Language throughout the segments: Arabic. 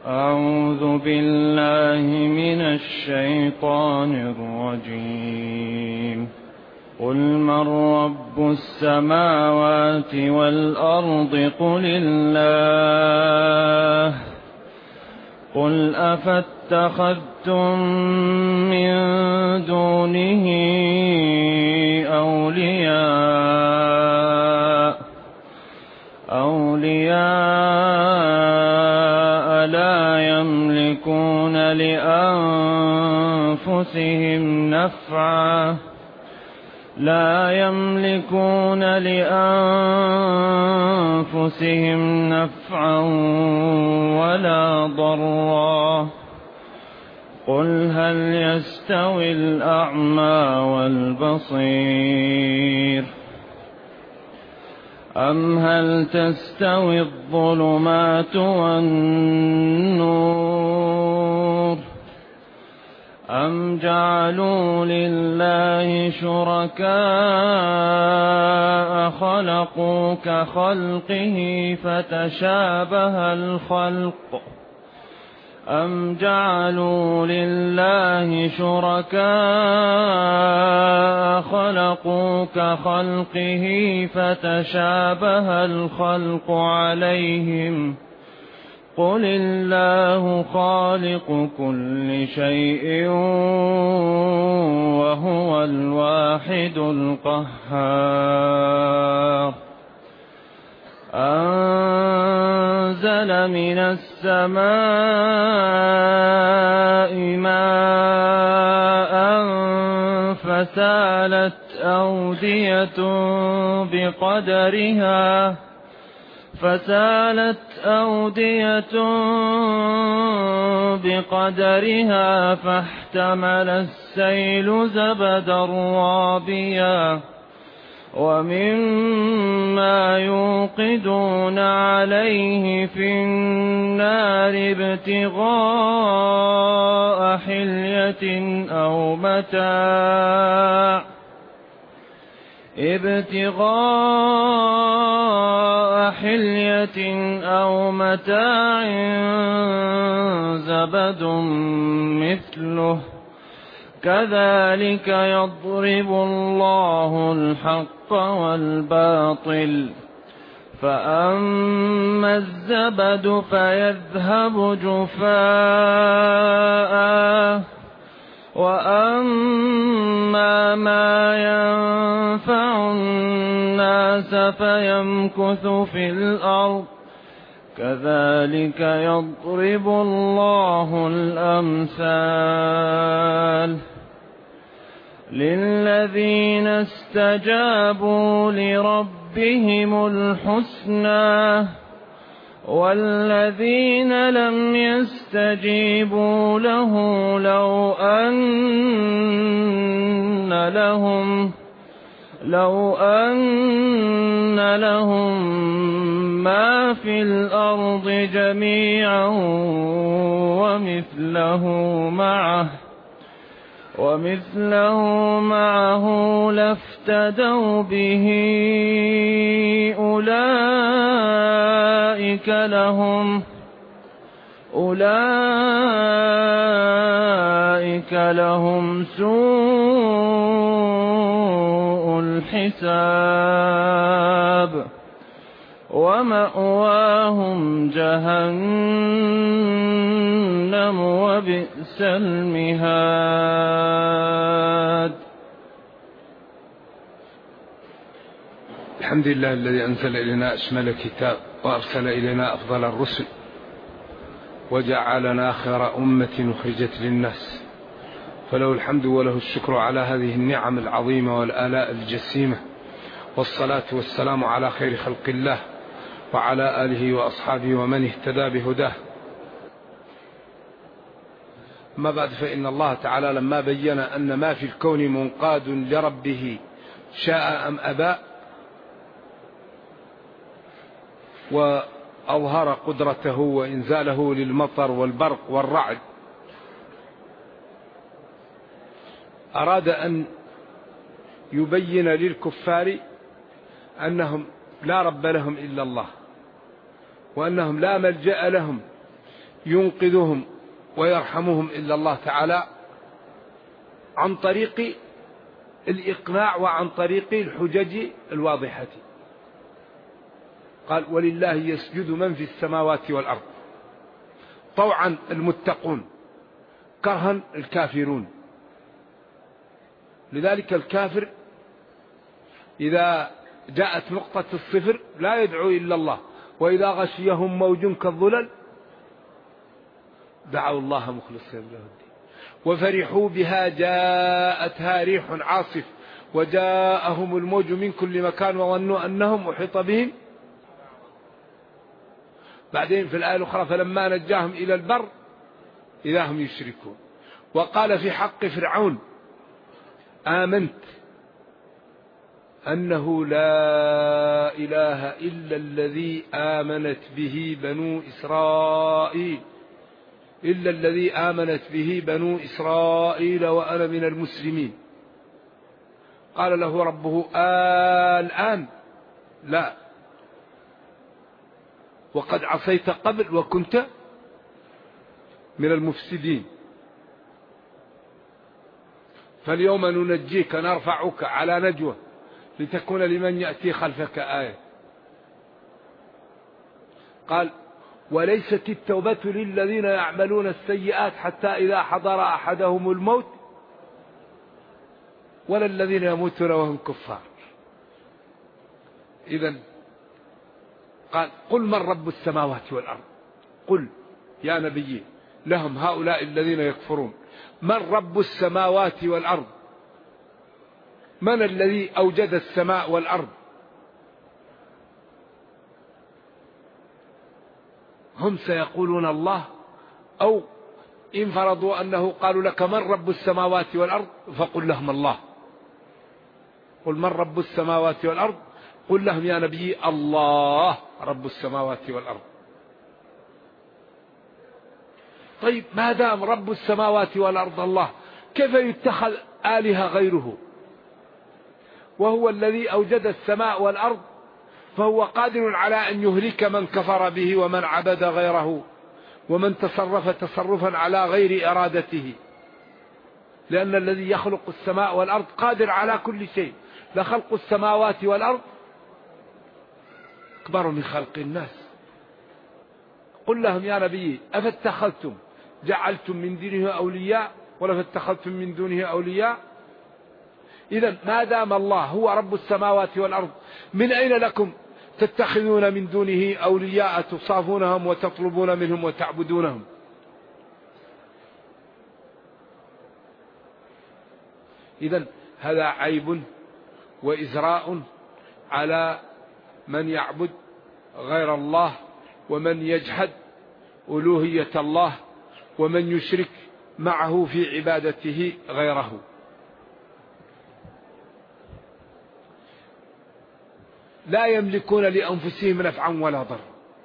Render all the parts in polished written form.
أعوذ بالله من الشيطان الرجيم. قل من رب السماوات والأرض قل الله. قل أفاتخذتم من دونه أولياء لا يملكون لأنفسهم نفعا ولا ضرا. قل هل يستوي الأعمى والبصير أم هل تستوي الظلمات والنور أم جعلوا لله شركاء خلقوا كخلقه فتشابه الخلق عليهم. قل الله خالق كل شيء وهو الواحد القهار. أنزل من السماء ماء فسالت أودية بقدرها فاحتمل السيل زبدا رابيا ومما يوقدون عليه في النار ابتغاء حلية أو متاع زبد مثله كذلك يضرب الله الحق والباطل. فأما الزبد فيذهب جفاء وأما ما ينفع الناس فيمكث في الأرض كذلك يضرب الله الأمثال. للذين استجابوا لربهم الحسنى والذين لم يستجيبوا له لو أن لهم ما في الأرض جميعا ومثله معه لافتدوا به أولئك لهم سوء الحساب ومأواهم جهنم وبئس المهاد. الحمد لله الذي أنزل إلينا أشمل كتاب وأرسل إلينا أفضل الرسل وجعلنا خير أمة أخرجت للناس، فله الحمد وله الشكر على هذه النعم العظيمة والآلاء الجسيمة، والصلاة والسلام على خير خلق الله وعلى آله وأصحابه ومن اهتدى بهداه. ما بعد، فإن الله تعالى لما بين أن ما في الكون منقاد لربه شاء أم أبى، وأظهر قدرته وإنزاله للمطر والبرق والرعد، أراد أن يبين للكفار أنهم لا رب لهم إلا الله، وأنهم لا ملجأ لهم ينقذهم ويرحمهم إلا الله تعالى عن طريق الإقناع وعن طريق الحجج الواضحة. قال ولله يسجد من في السماوات والأرض، طوعا المتقون، كرها الكافرون. لذلك الكافر إذا جاءت نقطة الصفر لا يدعو إلا الله، وإذا غشيهم موج كالظلل دعوا الله مخلصين له الدين وفرحوا بها جاءتها ريح عاصف وجاءهم الموج من كل مكان وظنوا أنهم أحيط بهم. بعدين في الآية الأخرى فلما نجاهم إلى البر إذا هم يشركون. وقال في حق فرعون آمنت أنه لا إله إلا الذي آمنت به بنو إسرائيل وأنا من المسلمين. قال له ربه الآن لا وقد عصيت قبل وكنت من المفسدين. فاليوم ننجيك نرفعك على نجوى لتكون لمن يأتي خلفك آية. قال وليست التوبة للذين يعملون السيئات حتى إذا حضر أحدهم الموت ولا الذين يموتون وهم كفار. إذن قال قل من رب السماوات والأرض، قل يا نبي لهم هؤلاء الذين يكفرون من رب السماوات والأرض، من الذي أوجد السماء والأرض؟ هم سيقولون الله، أو إن فرضوا أنه قالوا لك من رب السماوات والأرض فقل لهم الله. قل من رب السماوات والأرض، قل لهم يا نبي الله رب السماوات والأرض. طيب ما دام رب السماوات والأرض الله، كيف يتخذ آلهة غيره؟ وهو الذي أوجد السماء والأرض، فهو قادر على أن يهلك من كفر به ومن عبد غيره ومن تصرف تصرفا على غير إرادته، لأن الذي يخلق السماء والأرض قادر على كل شيء. لخلق السماوات والأرض أكبر من خلق الناس. قل لهم يا نبي أفاتخذتم جعلتم من دونه أولياء ولا فاتخذتم من دونه أولياء؟ إذن ما دام الله هو رب السماوات والأرض، من أين لكم تتخذون من دونه أولياء تصافونهم وتطلبون منهم وتعبدونهم؟ إذن هذا عيب وإزراء على من يعبد غير الله ومن يجحد ألوهية الله ومن يشرك معه في عبادته غيره. لا يملكون لأنفسهم نفعا ولا ضر.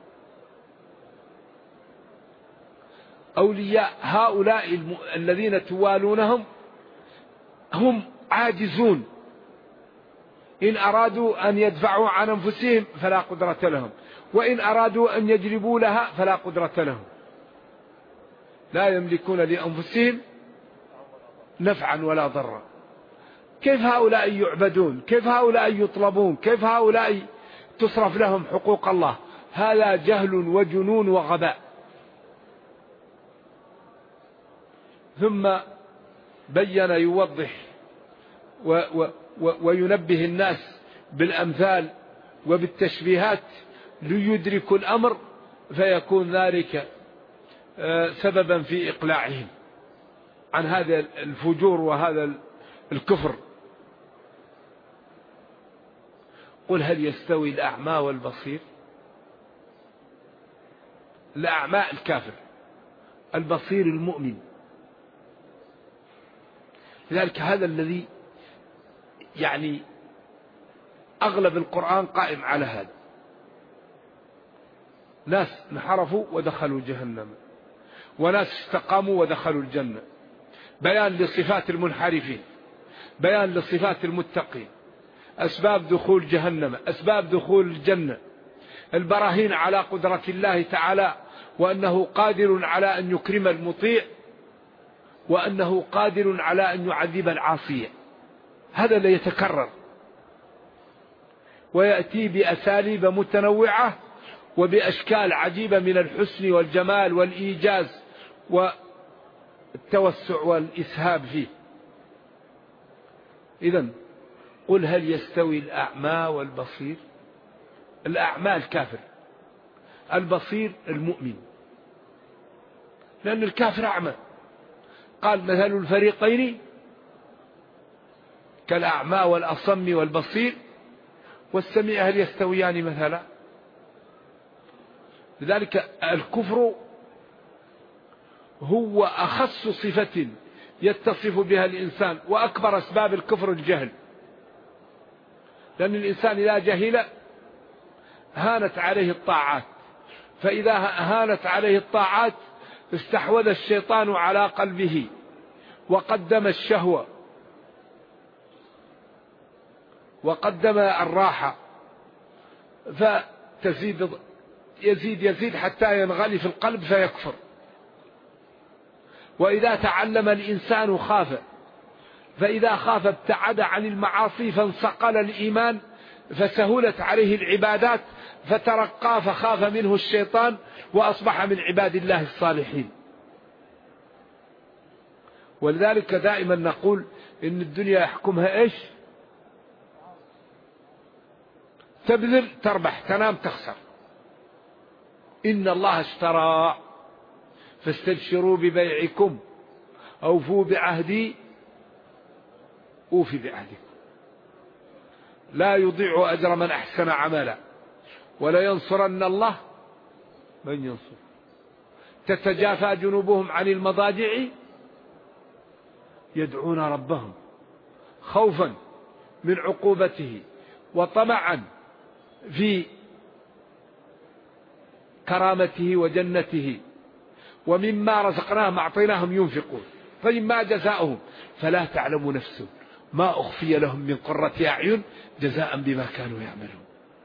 أولياء هؤلاء الذين توالونهم هم عاجزون، إن أرادوا أن يدفعوا عن أنفسهم فلا قدرة لهم، وإن أرادوا أن يجلبوا لها فلا قدرة لهم. لا يملكون لأنفسهم نفعا ولا ضرا. كيف هؤلاء يعبدون؟ كيف هؤلاء يطلبون؟ كيف هؤلاء تصرف لهم حقوق الله؟ هذا جهل وجنون وغباء. ثم بين يوضح وينبه الناس بالأمثال وبالتشبيهات ليدركوا الأمر، فيكون ذلك سببا في إقلاعهم عن هذا الفجور وهذا الكفر. قل هل يستوي الأعمى والبصير؟ الأعمى الكافر، البصير المؤمن. لذلك هذا الذي يعني أغلب القرآن قائم على هذا. ناس انحرفوا ودخلوا جهنم، وناس استقاموا ودخلوا الجنة. بيان لصفات المنحرفين، بيان لصفات المتقين، أسباب دخول جهنم، أسباب دخول الجنة، البراهين على قدرة الله تعالى وأنه قادر على أن يكرم المطيع، وأنه قادر على أن يعذب العاصي. هذا لا يتكرر، ويأتي بأساليب متنوعة وبأشكال عجيبة من الحسن والجمال والإيجاز والتوسع والإسهاب فيه. إذن قل هل يستوي الأعمى والبصير؟ الأعمى الكافر، البصير المؤمن، لأن الكافر أعمى. قال مثل الفريقين كالأعمى والأصم والبصير والسميع هل يستويان مثلا؟ لذلك الكفر هو أخص صفة يتصف بها الإنسان، وأكبر أسباب الكفر الجهل، لأن الإنسان إذا جهل هانت عليه الطاعات، فإذا هانت عليه الطاعات استحوذ الشيطان على قلبه وقدم الشهوة وقدم الراحة، فتزيد يزيد حتى ينغلي في القلب فيكفر. وإذا تعلم الإنسان خاف، فإذا خاف ابتعد عن المعاصي فانصقل الإيمان، فسهلت عليه العبادات، فترقى فخاف منه الشيطان وأصبح من عباد الله الصالحين. ولذلك دائما نقول إن الدنيا يحكمها إيش؟ تبذل تربح، تنام تخسر. إن الله اشترى فاستبشروا ببيعكم أوفوا بعهدي أوفي بعهدكم لا يضيع أجر من أحسن عملا ولا ينصرن الله من ينصر. تتجافى جنوبهم عن المضاجع يدعون ربهم خوفا من عقوبته وطمعا في كرامته وجنته، ومما رزقناهم أعطيناهم ينفقون. فإما جزاؤهم فلا تعلم نفس ما أخفي لهم من قرة أعين جزاء بما كانوا يعملون.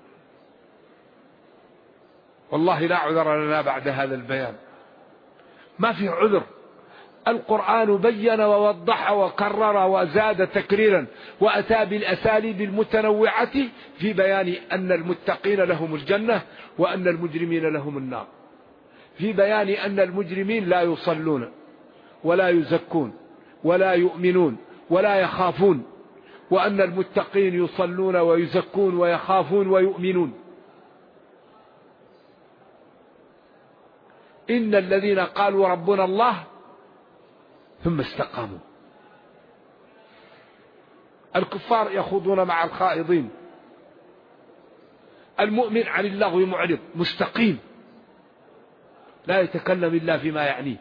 والله لا عذر لنا بعد هذا البيان، ما في عذر. القرآن بين ووضح وكرر وزاد تكريرا، وأتى بالأساليب المتنوعة في بيان أن المتقين لهم الجنة وأن المجرمين لهم النار، في بيان أن المجرمين لا يصلون ولا يزكون ولا يؤمنون ولا يخافون، وأن المتقين يصلون ويزكون ويخافون ويؤمنون. إن الذين قالوا ربنا الله ثم استقاموا. الكفار يخوضون مع الخائضين، المؤمن عن اللغو معرض مستقيم لا يتكلم إلا فيما يعنيه.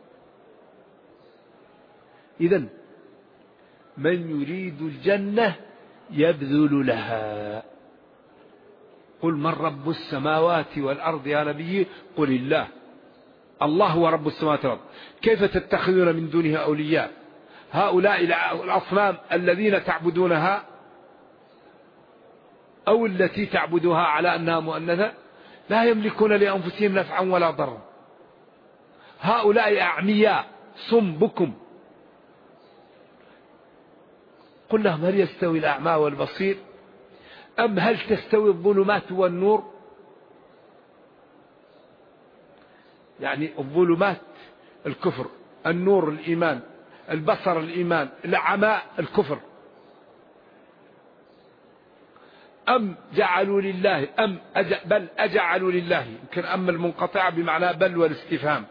إذن من يريد الجنة يبذل لها. قل من رب السماوات والأرض يا نبي؟ قل الله. الله هو رب السماوات والأرض. كيف تتخذون من دونه أولياء؟ هؤلاء الأصنام الذين تعبدونها أو التي تعبدها على أنها مؤنثة لا يملكون لأنفسهم نفعا ولا ضرا. هؤلاء أعمياء صم بكم. قل لهم هل يستوي الأعمى والبصير أم هل تستوي الظلمات والنور؟ يعني الظلمات الكفر، النور الإيمان، البصر الإيمان، العمى الكفر. أم جعلوا لله بل أجعلوا لله، يمكن أم المنقطعة بمعنى بل والاستفهام.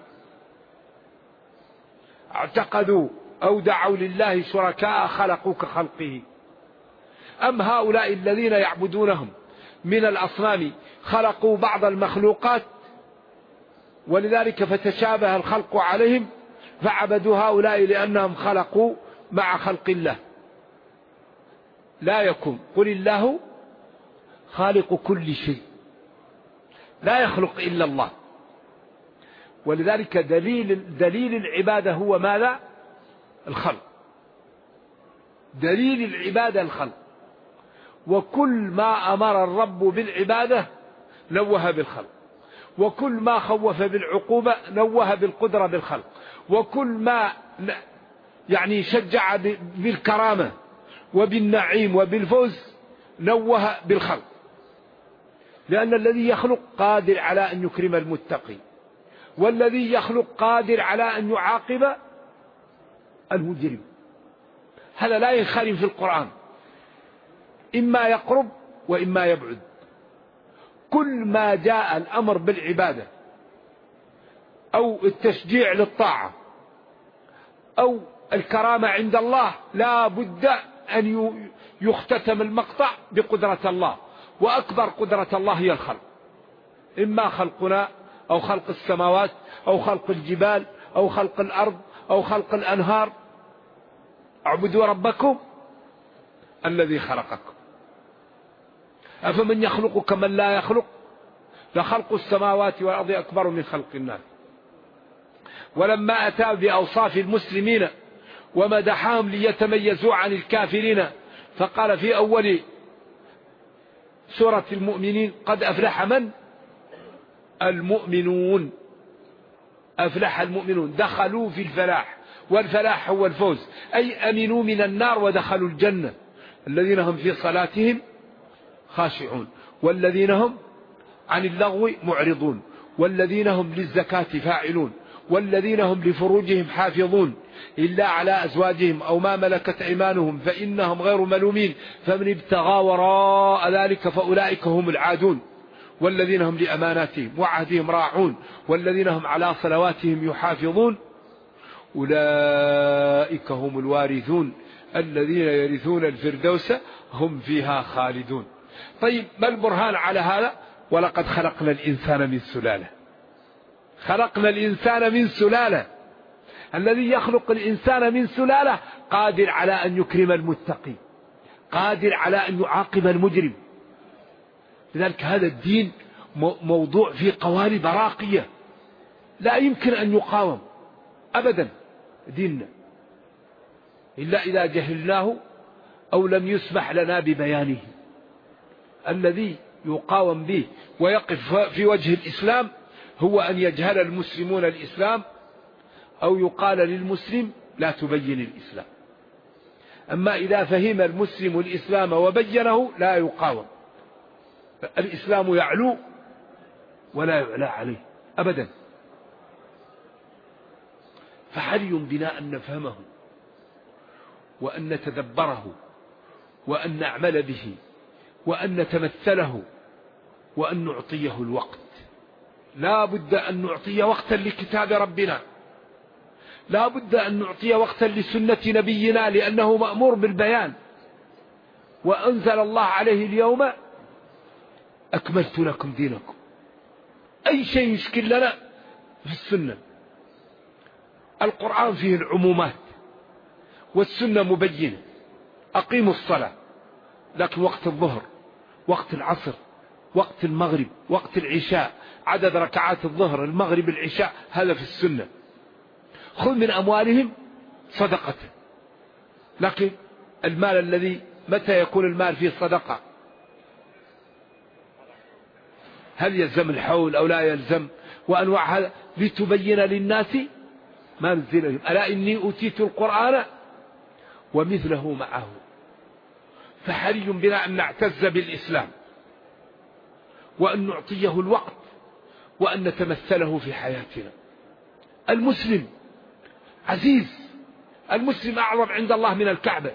اعتقدوا أو دعوا لله شركاء خلقوا كخلقه. أم هؤلاء الذين يعبدونهم من الأصنام خلقوا بعض المخلوقات ولذلك فتشابه الخلق عليهم فعبدوا هؤلاء لأنهم خلقوا مع خلق الله. لا يكون. قل الله خالق كل شيء لا يخلق إلا الله. ولذلك دليل العبادة هو ماذا؟ الخلق. دليل العبادة الخلق. وكل ما أمر الرب بالعبادة نوه بالخلق، وكل ما خوف بالعقوبة نوه بالقدرة بالخلق، وكل ما يعني شجع بالكرامة وبالنعيم وبالفوز نوه بالخلق، لأن الذي يخلق قادر على أن يكرم المتقي، والذي يخلق قادر على أن يعاقب المجرم. هذا لا ينخرم في القرآن، إما يقرب وإما يبعد. كل ما جاء الأمر بالعبادة أو التشجيع للطاعة أو الكرامة عند الله لا بد أن يختتم المقطع بقدرة الله، وأكبر قدرة الله هي الخلق، إما خلقنا أو خلق السماوات أو خلق الجبال أو خلق الأرض أو خلق الأنهار. اعبدوا ربكم الذي خلقكم. أفمن يخلق كمن لا يخلق؟ لخلق السماوات والأرض أكبر من خلق الناس. ولما أتى بأوصاف المسلمين ومدحهم ليتميزوا عن الكافرين فقال في أول سورة المؤمنين قد أفلح من؟ المؤمنون. أفلح المؤمنون، دخلوا في الفلاح، والفلاح هو الفوز، أي أمنوا من النار ودخلوا الجنة. الذين هم في صلاتهم خاشعون، والذين هم عن اللغو معرضون، والذين هم للزكاة فاعلون، والذين هم لفروجهم حافظون إلا على أزواجهم أو ما ملكت أيمانهم فإنهم غير ملومين، فمن ابتغى وراء ذلك فأولئك هم العادون، والذين هم لأماناتهم وعهدهم راعون، والذين هم على صلواتهم يحافظون، أولئك هم الوارثون الذين يرثون الفردوس هم فيها خالدون. طيب ما البرهان على هذا؟ ولقد خلقنا الإنسان من سلالة. خلقنا الإنسان من سلالة. الذي يخلق الإنسان من سلالة قادر على أن يكرم المتقي، قادر على أن يعاقب المجرم. لذلك هذا الدين موضوع فيه قوالب راقية لا يمكن أن يقاوم أبدا ديننا، إلا إذا جهلناه أو لم يسمح لنا ببيانه. الذي يقاوم به ويقف في وجه الإسلام هو أن يجهل المسلمون الإسلام أو يقال للمسلم لا تبين الإسلام. أما إذا فهم المسلم الإسلام وبينه لا يقاوم. الإسلام يعلو ولا يعلى عليه أبدا. فحري بنا أن نفهمه وأن نتدبره وأن نعمل به وأن نتمثله وأن نعطيه الوقت. لا بد أن نعطي وقتا لكتاب ربنا، لا بد أن نعطي وقتا لسنة نبينا، لأنه مأمور بالبيان. وأنزل الله عليه اليوم أكملت لكم دينكم. أي شيء يشكل لنا في السنة. القرآن فيه العمومات والسنة مبينة. أقيموا الصلاة، لكن وقت الظهر، وقت العصر، وقت المغرب، وقت العشاء، عدد ركعات الظهر المغرب العشاء، هذا في السنة. خذ من أموالهم صدقة. لكن المال الذي متى يكون المال فيه صدقة؟ هل يلزم الحول أو لا يلزم؟ وأنواع هذا لتبين للناس ما نزل لهم. ألا إني أوتيت القرآن ومثله معه. فحري بنا أن نعتز بالإسلام وأن نعطيه الوقت وأن نتمثله في حياتنا. المسلم عزيز، المسلم أعظم عند الله من الكعبة.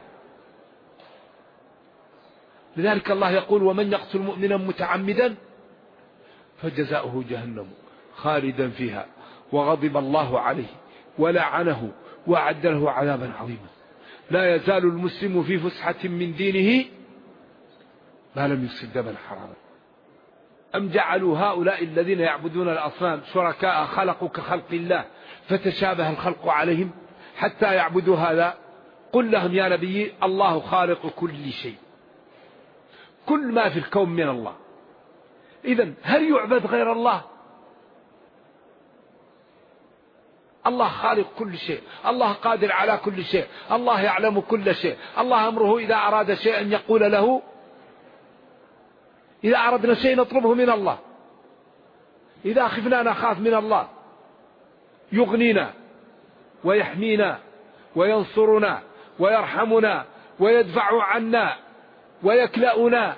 لذلك الله يقول ومن يقتل مؤمنا متعمدا فجزاؤه جهنم خالدا فيها وغضب الله عليه ولعنه وأعد له عذابا عظيما. لا يزال المسلم في فسحة من دينه ما لم يصب دما حراما. أم جعلوا هؤلاء الذين يعبدون الأصنام شركاء خلقوا كخلق الله فتشابه الخلق عليهم حتى يعبدوا هذا؟ قل لهم يا نبي الله خالق كل شيء، كل ما في الكون من الله. إذن هل يعبد غير الله؟ الله خالق كل شيء، الله قادر على كل شيء، الله يعلم كل شيء. الله أمره إذا أراد شيئا يقول له، إذا أردنا شيء نطلبه من الله. إذا خفنا نخاف من الله يغنينا ويحمينا وينصرنا ويرحمنا ويدفع عنا ويكلأنا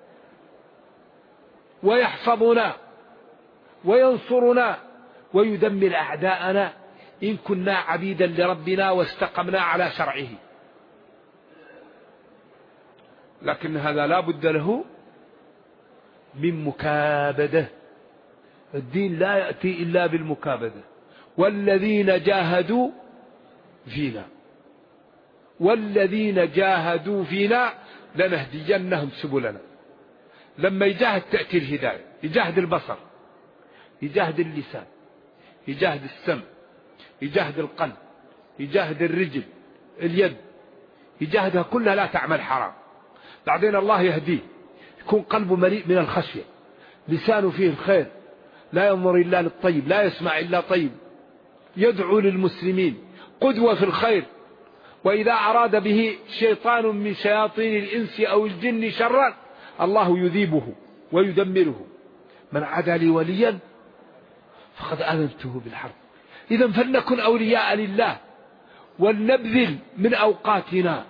ويحفظنا وينصرنا ويدمر أعداءنا إن كنا عبيدا لربنا واستقمنا على شرعه. لكن هذا لا بد له من مكابدة. الدين لا يأتي إلا بالمكابدة. والذين جاهدوا فينا لنهدينهم سبلنا. لما يجاهد تأتي الهداية، يجاهد البصر، يجاهد اللسان، يجاهد السمع، يجاهد القلب، يجاهد الرجل، اليد، يجاهدها كلها لا تعمل حرام. بعدين الله يهديه، يكون قلبه مليء من الخشية، لسانه فيه الخير، لا ينظر إلا للطيب، لا يسمع إلا طيب، يدعو للمسلمين، قدوة في الخير. وإذا أراد به شيطان من شياطين الإنس أو الجن شرا الله يذيبه ويدمره. من عادى لي وليا فقد آذنته بالحرب. إذا فلنكن أولياء لله، ولنبذل من أوقاتنا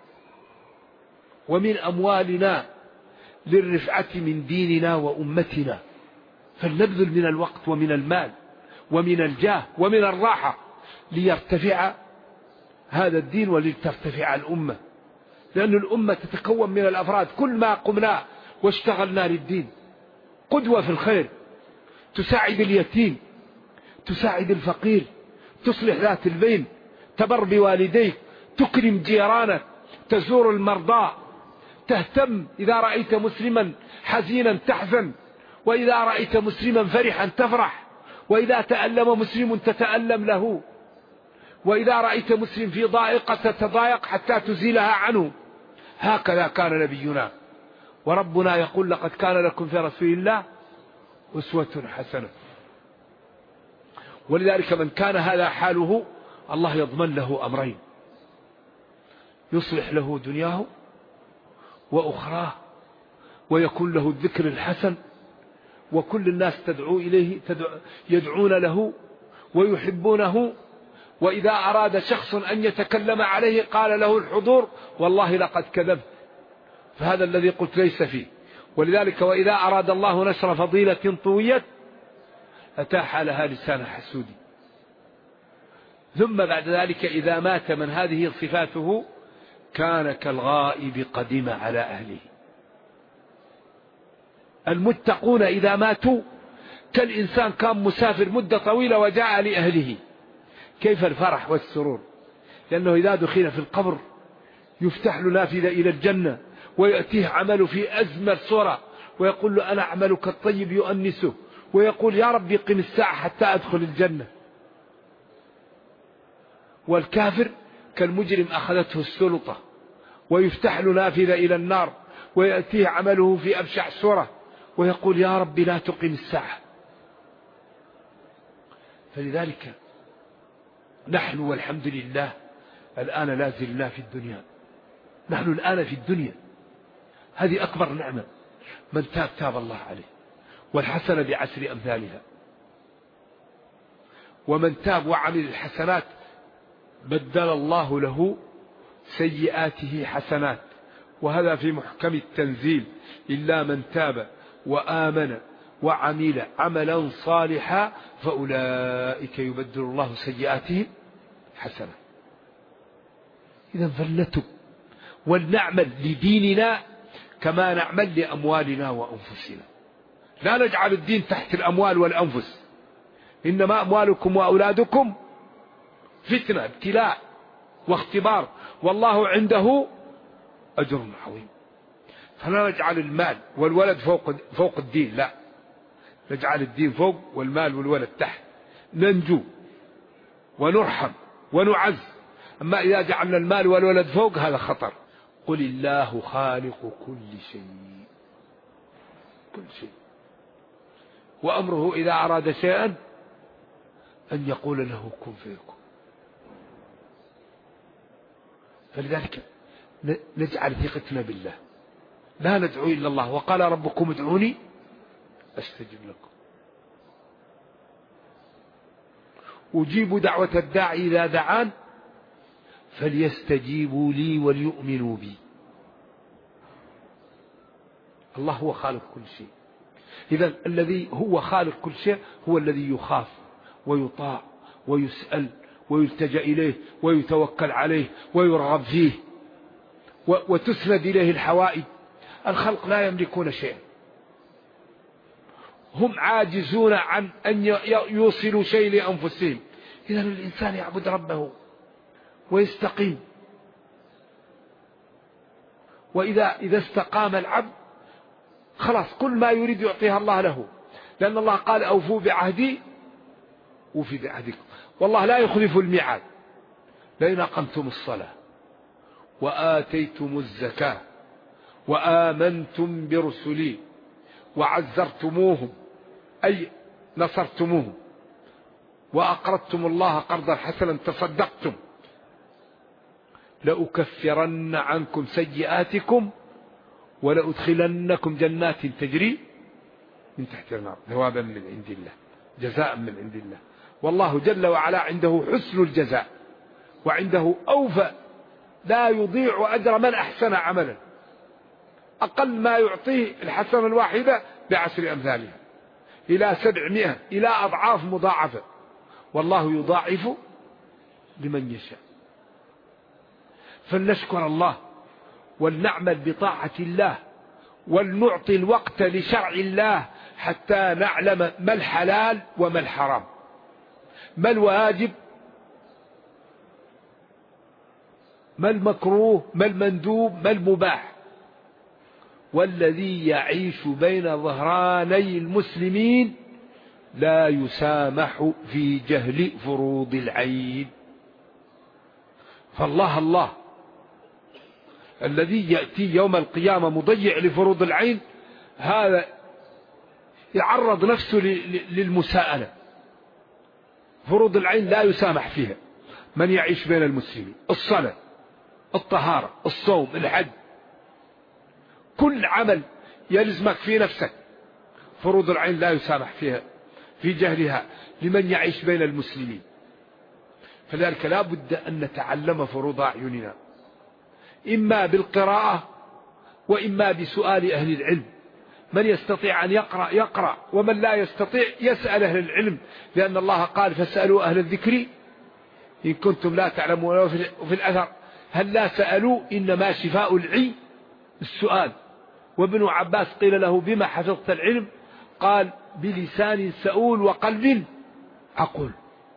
ومن أموالنا للرفعة من ديننا وأمتنا. فلنبذل من الوقت ومن المال ومن الجاه ومن الراحة ليرتفع هذا الدين ولترتفع الأمة. لأن الأمة تتكون من الأفراد. كل ما قمنا واشتغلنا للدين، قدوة في الخير، تساعد اليتيم، تساعد الفقير، تصلح ذات البين، تبر بوالديك، تكرم جيرانك، تزور المرضى، تهتم. إذا رأيت مسلما حزينا تحزن، وإذا رأيت مسلما فرحا تفرح، وإذا تألم مسلم تتألم له، وإذا رأيت مسلم في ضائقة تتضايق حتى تزيلها عنه. هكذا كان نبينا. وربنا يقول لقد كان لكم في رسول الله أسوة حسنة. ولذلك من كان هذا حاله الله يضمن له أمرين: يصلح له دنياه وأخراه، ويكون له الذكر الحسن، وكل الناس تدعو إليه، يدعون له ويحبونه. وإذا أراد شخص أن يتكلم عليه قال له الحضور: والله لقد كذبت. فهذا الذي قلت ليس فيه. ولذلك وإذا أراد الله نشر فضيلة طويت أتاح لها لسان حسود. ثم بعد ذلك إذا مات من هذه صفاته كان كالغائب قدم على أهله. المتقون إذا ماتوا كالإنسان كان مسافر مدة طويلة وجاء لأهله. كيف الفرح والسرور؟ لأنه إذا دخل في القبر يفتح له نافذة إلى الجنة، ويأتيه عمله في أزمة صورة، ويقول له أنا عملك الطيب يؤنسه، ويقول يا رب قم الساعة حتى أدخل الجنة. والكافر كالمجرم أخذته السلطة، ويفتح له نافذة إلى النار، ويأتيه عمله في أبشع صورة، ويقول يا رب لا تقم الساعة. فلذلك نحن والحمد لله الآن لا زلنا في الدنيا. نحن الآن في الدنيا، هذه أكبر نعمة. من تاب تاب الله عليه، والحسنة بعشر أمثالها. ومن تاب وعمل الحسنات بدل الله له سيئاته حسنات. وهذا في محكم التنزيل: إلا من تاب وآمن وعمل عملا صالحا فأولئك يبدل الله سيئاتهم حسنة. إذا فلنتب ولنعمل لديننا كما نعمل لأموالنا وأنفسنا. لا نجعل الدين تحت الأموال والأنفس. إنما أموالكم وأولادكم فتنة، ابتلاء واختبار، والله عنده أجر عظيم. فلا نجعل المال والولد فوق الدين، لا، نجعل الدين فوق والمال والولد تحت. ننجو ونرحم ونعز. أما إذا جعلنا المال والولد فوق هذا خطر. قل الله خالق كل شيء، كل شيء، وأمره إذا أراد شيئا أن يقول له كن فيكون. فلذلك نجعل ثقتنا بالله، لا ندعو إلا الله. وقال ربكم ادعوني أستجب لكم. أجيب دعوة الداعي إذا دعان فليستجيبوا لي وليؤمنوا بي. الله هو خالق كل شيء. إذا الذي هو خالق كل شيء هو الذي يخاف ويطاع ويسأل ويلتجأ إليه ويتوكل عليه ويرغب فيه وتسند إليه الحوائج. الخلق لا يملكون شيئا، هم عاجزون عن أن يوصلوا شيء لأنفسهم. إذا الإنسان يعبد ربه ويستقيم، وإذا استقام العبد خلاص كل ما يريد يعطيها الله له، لأن الله قال أوفوا بعهدي أوفي بعهدكم، والله لا يخلف الميعاد. لئن أقمتم الصلاة وآتيتم الزكاة وآمنتم برسلي وعزرتموهم أي نصرتموهم وأقرضتم الله قرضا حسنا تصدقتم لأكفرن عنكم سيئاتكم ولأدخلنكم جنات تجري من تحت النار ثوابا من عند الله جزاء من عند الله. والله جل وعلا عنده حسن الجزاء وعنده أوفى، لا يضيع أجر من أحسن عملا. أقل ما يعطيه الحسنة الواحدة ب10 أمثالها إلى 700 إلى أضعاف مضاعفة، والله يضاعف لمن يشاء. فلنشكر الله ولنعمل بطاعة الله ولنعطي الوقت لشرع الله حتى نعلم ما الحلال وما الحرام، ما الواجب ما المكروه ما المندوب ما المباح. والذي يعيش بين ظهراني المسلمين لا يسامح في جهل فروض العين. فالله الله الذي يأتي يوم القيامة مضيع لفروض العين، هذا يعرض نفسه للمساءلة. فروض العين لا يسامح فيها. من يعيش بين المسلمين، الصلاة الطهارة الصوم الحج، كل عمل يلزمك في نفسك، فروض العين لا يسامح فيها في جهلها لمن يعيش بين المسلمين. فذلك لا بد أن نتعلم فروض أعيننا، إما بالقراءة وإما بسؤال أهل العلم. من يستطيع أن يقرأ يقرأ، ومن لا يستطيع يسأل أهل العلم، لأن الله قال فاسألوا أهل الذكر إن كنتم لا تعلمون. وفي الأثر هل لا سألوا إنما شفاء العي السؤال. وابن عباس قيل له بما حفظت العلم؟ قال بلسان سؤول وقلب عقول.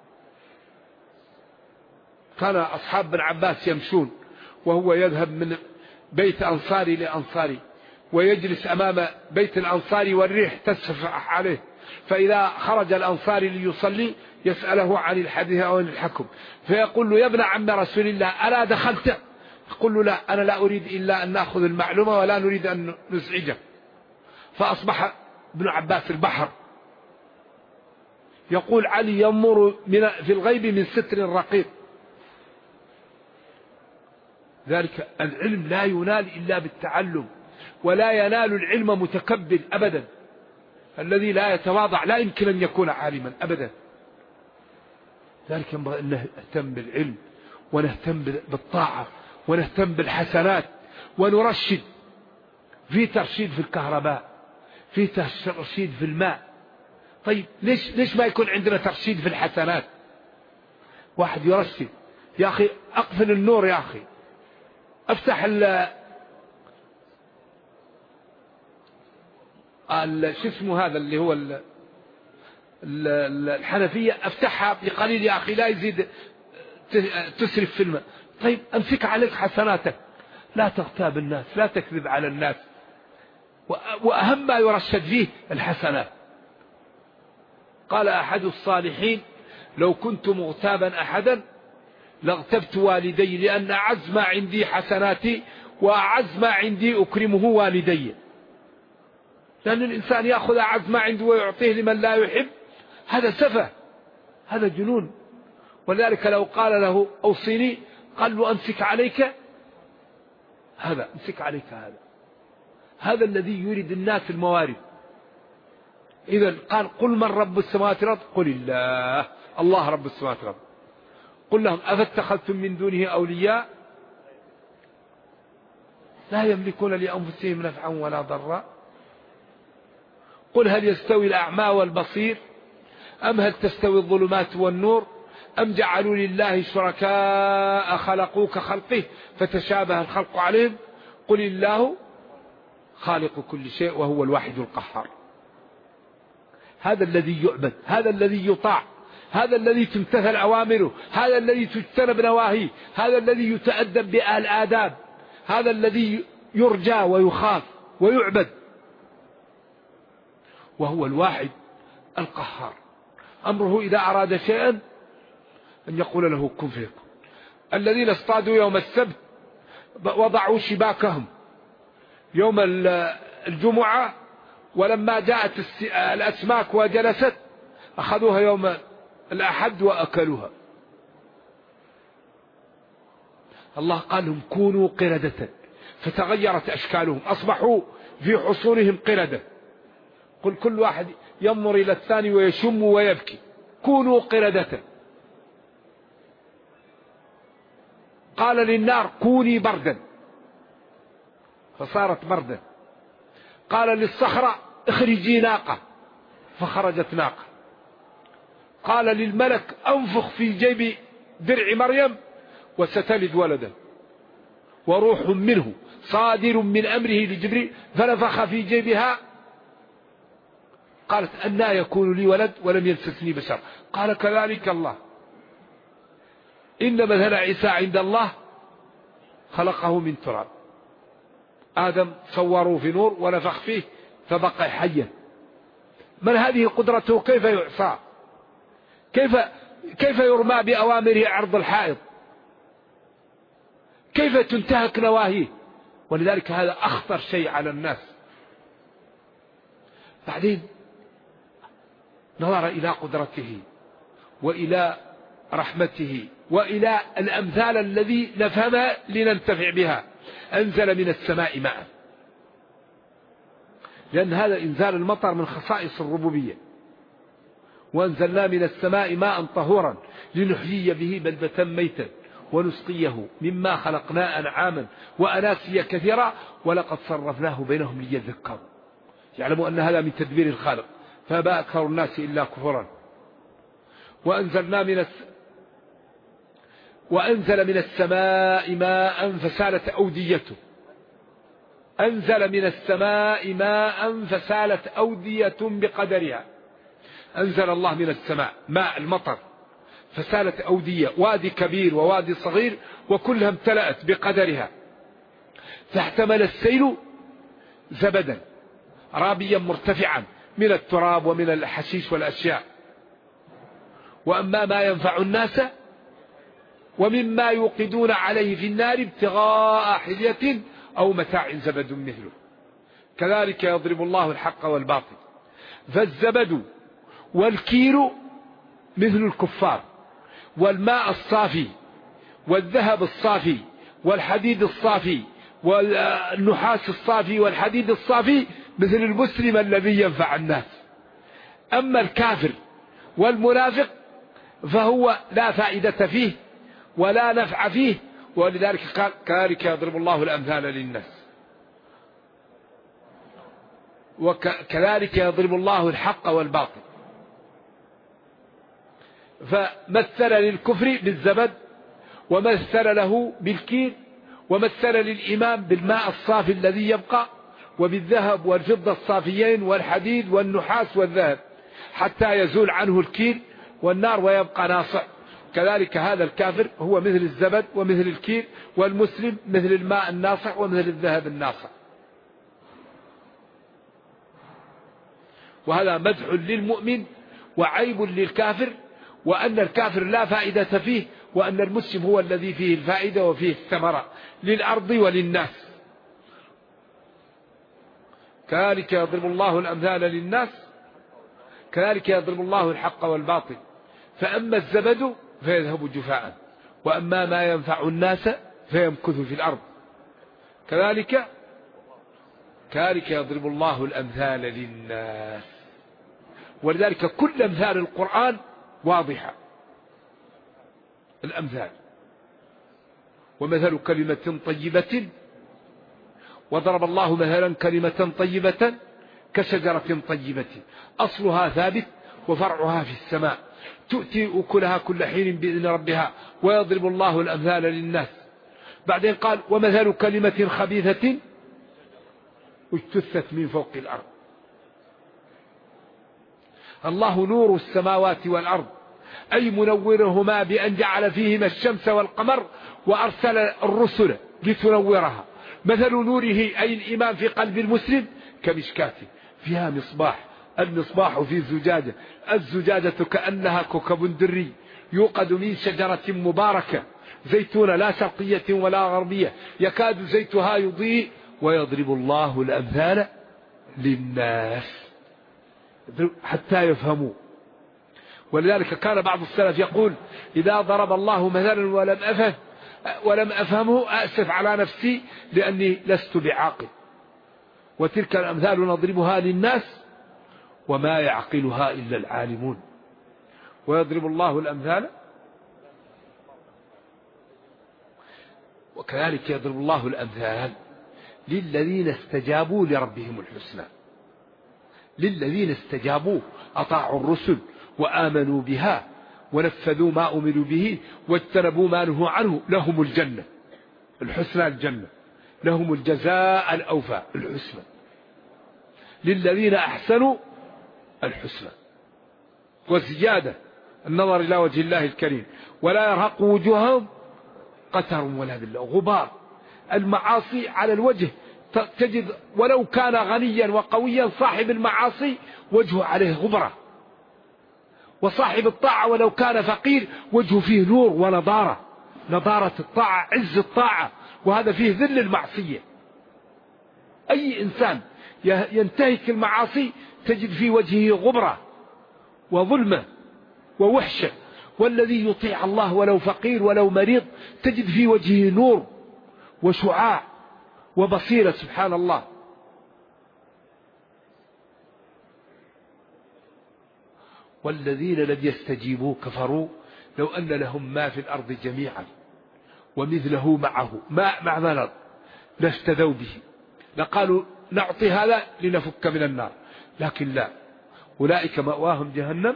كان أصحاب ابن عباس يمشون وهو يذهب من بيت أنصاري لأنصاري ويجلس أمام بيت الأنصاري والريح تسفح عليه، فإذا خرج الأنصاري ليصلي يسأله عن الحديث أو عن الحكم، فيقول له يا ابن عم رسول الله ألا دخلت؟ يقول له لا، أنا لا أريد إلا أن نأخذ المعلومة ولا نريد أن نزعجه. فأصبح ابن عباس البحر. يقول علي يمر في الغيب من ستر رقيق. ذلك العلم لا ينال إلا بالتعلم، ولا ينال العلم متكبر أبدا. الذي لا يتواضع لا يمكن أن يكون عالما أبدا. ذلك ينبغي أن نهتم بالعلم ونهتم بالطاعة ونهتم بالحسنات ونرشد. في ترشيد في الكهرباء، في ترشيد في الماء. طيب ليش ما يكون عندنا ترشيد في الحسنات؟ واحد يرشد، يا أخي أقفل النور، يا أخي افتح شو اسمه هذا اللي هو الحنفية، افتحها بقليل يا أخي لا يزيد تسرف في الماء. طيب امسك عليك حسناتك، لا تغتاب الناس، لا تكذب على الناس. وأهم ما يرشد فيه الحسنات. قال أحد الصالحين لو كنت مغتابا أحدا لاغتبت والدي، لأن أعز ما عندي حسناتي وأعز ما عندي أكرمه والدي. لأن الإنسان يأخذ أعز ما عنده ويعطيه لمن لا يحب، هذا سفه، هذا جنون. ولذلك لو قال له أوصيني قال له أمسك عليك هذا، أمسك عليك هذا. هذا الذي يريد الناس الموارد. إذا قال قل من رب السماوات والأرض قل الله، الله رب السماوات والأرض. قل لهم أفاتخذتم من دونه أولياء لا يملكون لأنفسهم نفعا ولا ضرا. قل هل يستوي الأعمى والبصير أم هل تستوي الظلمات والنور أم جعلوا لله شركاء خلقوا كخلقه فتشابه الخلق عليهم قل الله خالق كل شيء وهو الواحد القهار. هذا الذي يعبد، هذا الذي يطاع، هذا الذي تمتثل أوامره، هذا الذي تجتنب نواهيه، هذا الذي يتأدب بالآداب، هذا الذي يرجى ويخاف ويعبد، وهو الواحد القهار. أمره إذا أراد شيئا أن يقول له كن فيكون. الذين اصطادوا يوم السبت وضعوا شباكهم يوم الجمعة، ولما جاءت الأسماك وجلست أخذوها يوم الأحد وأكلوها. الله قال لهم كونوا قردة فتغيرت أشكالهم أصبحوا في حصونهم قردة. قل كل واحد ينظر إلى الثاني ويشم ويبكي. كونوا قردة. قال للنار كوني بردا فصارت بردا. قال للصخرة اخرجي ناقة فخرجت ناقة. قال للملك انفخ في جيب درع مريم وستلد ولدا وروح منه صادر من أمره لجبريل فنفخ في جيبها. قالت أنى يكون لي ولد ولم يمسسني بشر. قال كذلك الله إن مثل عيسى عند الله خلقه من تراب. آدم صوروه في نور ونفخ فيه فبقى حيا. من هذه قدرته؟ كيف يعصى؟ كيف يرمى بأوامره عرض الحائط؟ كيف تنتهك نواهيه؟ ولذلك هذا أخطر شيء على الناس. بعدين نظر إلى قدرته وإلى رحمته وإلى الأمثال الذي نفهمها لننتفع بها. أنزل من السماء ماء، لأن هذا إنزال المطر من خصائص الربوبية. وأنزلنا من السماء ماء طهورا لنحيي به بلدة ميتا ونسقيه مما خلقنا أنعاما وأناسيا كثيرا ولقد صرفناه بينهم ليذكروا يعلموا أن هذا من تدبير الخالق فأبى أكثر الناس إلا كفرا. وأنزل من السماء ماء فسالت أوديته. أنزل من السماء ماء فسالت أودية بقدرها. أنزل الله من السماء ماء المطر فسالت أودية، وادي كبير ووادي صغير وكلها امتلأت بقدرها. فاحتمل السيل زبدا رابيا مرتفعا من التراب ومن الحشيش والأشياء. وأما ما ينفع الناس ومما يوقدون عليه في النار ابتغاء حلية أو متاع زبد مثله كذلك يضرب الله الحق والباطل. فالزبد والكيل مثل الكفار، والماء الصافي والذهب الصافي والحديد الصافي والنحاس الصافي والحديد الصافي مثل المسلم الذي ينفع الناس. أما الكافر والمنافق فهو لا فائدة فيه ولا نفع فيه. ولذلك قال كذلك يضرب الله الأمثال للناس وكذلك يضرب الله الحق والباطل. فمثل للكفر بالزبد ومثل له بالكيل ومثل للإيمان بالماء الصافي الذي يبقى وبالذهب والفضة الصافيين والحديد والنحاس والذهب حتى يزول عنه الكيل والنار ويبقى ناصع. كذلك هذا الكافر هو مثل الزبد ومثل الكيل، والمسلم مثل الماء الناصع ومثل الذهب الناصع. وهذا مدح للمؤمن وعيب للكافر، وأن الكافر لا فائدة فيه وأن المسلم هو الذي فيه الفائدة وفيه الثمرة للأرض وللناس. كذلك يضرب الله الأمثال للناس كذلك يضرب الله الحق والباطل. فأما الزبد فيذهب جفاء وأما ما ينفع الناس فيمكث في الأرض. كذلك يضرب الله الأمثال للناس. ولذلك كل أمثال القرآن واضحة. الأمثال: ومثل كلمة طيبة، وضرب الله مثلا كلمة طيبة كشجرة طيبة أصلها ثابت وفرعها في السماء تؤتي أكلها كل حين بإذن ربها ويضرب الله الأمثال للناس. بعدين قال: ومثل كلمة خبيثة اجتثت من فوق الأرض. الله نور السماوات والأرض، أي منورهما بأن جعل فيهما الشمس والقمر وأرسل الرسل لتنورها. مثل نوره أي الإيمان في قلب المسلم كمشكاة فيها مصباح، المصباح في زجاجة، الزجاجة كأنها كوكب دري يوقد من شجرة مباركة زيتونة لا شرقية ولا غربية يكاد زيتها يضيء ويضرب الله الأمثال للناس حتى يفهموا. ولذلك كان بعض السلف يقول: إذا ضرب الله مثلا ولم أفهمه أسف على نفسي لأني لست بعاقل. وتلك الأمثال نضربها للناس وما يعقلها إلا العالمون. ويضرب الله الأمثال، وكذلك يضرب الله الأمثال للذين استجابوا لربهم الحسنى. للذين استجابوا أطاعوا الرسل وآمنوا بها ونفذوا ما أمروا به واجتنبوا ما نهوا عنه لهم الجنة الحسنى، الجنة لهم الجزاء الأوفى الحسنى. للذين أحسنوا الحسنى وزيادة، النظر إلى وجه الله الكريم، ولا يرهق وجوههم قتر ولا ذلة غبار. المعاصي على الوجه تجد ولو كان غنيا وقويا صاحب المعاصي وجهه عليه غبرة، وصاحب الطاعة ولو كان فقير وجهه فيه نور ونضارة، نضارة الطاعة عز الطاعة، وهذا فيه ذل المعصية. أي إنسان ينتهك المعاصي تجد في وجهه غبرة وظلمة ووحشة، والذي يطيع الله ولو فقير ولو مريض تجد في وجهه نور وشعاع وبصيرة. سبحان الله. والذين لم يستجيبوا كفروا لو أن لهم ما في الأرض جميعا ومثله معه مع الأرض لافتدوا به، لقالوا نعطي هذا لنفك من النار، لكن لا، أولئك مأواهم جهنم.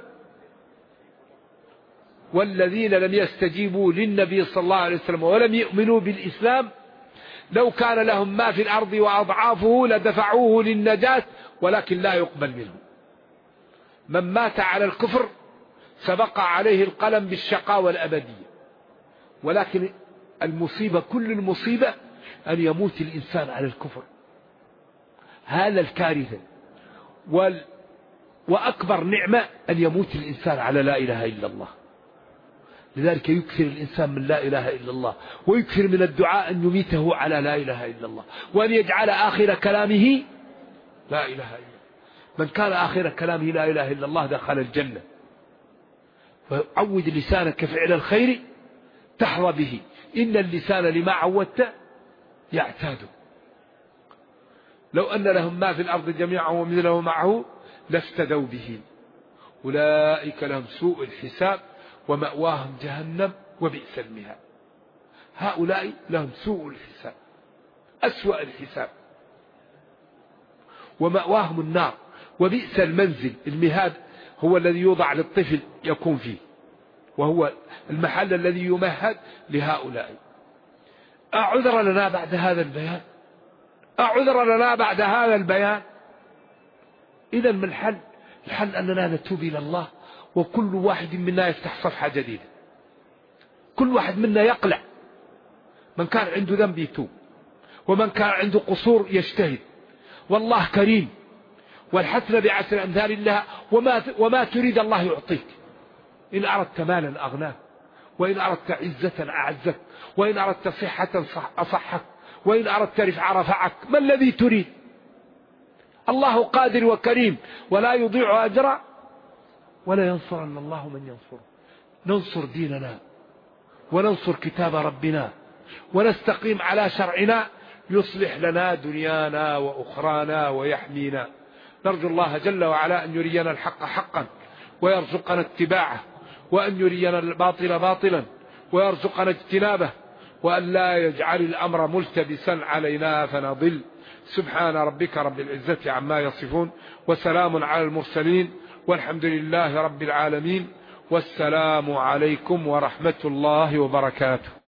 والذين لم يستجيبوا للنبي صلى الله عليه وسلم ولم يؤمنوا بالإسلام لو كان لهم ما في الأرض وأضعافه لدفعوه للنجاة ولكن لا يقبل منه. من مات على الكفر سبق عليه القلم بالشقاوة الأبدية، ولكن المصيبة كل المصيبة أن يموت الإنسان على الكفر، هذا الكارثة. وأكبر نعمة أن يموت الإنسان على لا إله إلا الله. لذلك يكثر الإنسان من لا إله إلا الله، ويكثر من الدعاء أن يميته على لا إله إلا الله، وأن يجعل آخر كلامه لا إله إلا الله. من كان آخر كلامه لا إله إلا الله دخل الجنة. فعود لسانك فعل الخير تحظى به، إن اللسان لما عودت يعتاد. لو أن لهم ما في الأرض جميعا ومثله معه لافتدوا به، أولئك لهم سوء الحساب ومأواهم جهنم وبئس المهاد. هؤلاء لهم سوء الحساب، أسوأ الحساب، ومأواهم النار وبئس المنزل. المهاد هو الذي يوضع للطفل يكون فيه، وهو المحل الذي يمهد لهؤلاء. أعذر لنا بعد هذا البيان؟ أعذر لنا بعد هذا البيان؟ إذا من الحل أننا نتوب إلى الله، وكل واحد منا يفتح صفحة جديدة، كل واحد منا يقلع. من كان عنده ذنب يتوب، ومن كان عنده قصور يجتهد، والله كريم، والحسنة بعشر أمثال الله، وما تريد الله يعطيك. إن أردت مالا أغناك، وإن أردت عزة أعزك، وإن أردت صحة أصحك، وإن أردت رفع رفعك. ما الذي تريد؟ الله قادر وكريم ولا يضيع أجر، ولا ينصرن الله من ينصره. ننصر ديننا وننصر كتاب ربنا ونستقيم على شرعنا يصلح لنا دنيانا وأخرانا ويحمينا. نرجو الله جل وعلا أن يرينا الحق حقا ويرزقنا اتباعه، وأن يرينا الباطل باطلا ويرزقنا اجتنابه، وأن لا يجعل الأمر ملتبسا علينا فنضل. سبحان ربك رب العزة عما يصفون، وسلام على المرسلين، والحمد لله رب العالمين، والسلام عليكم ورحمة الله وبركاته.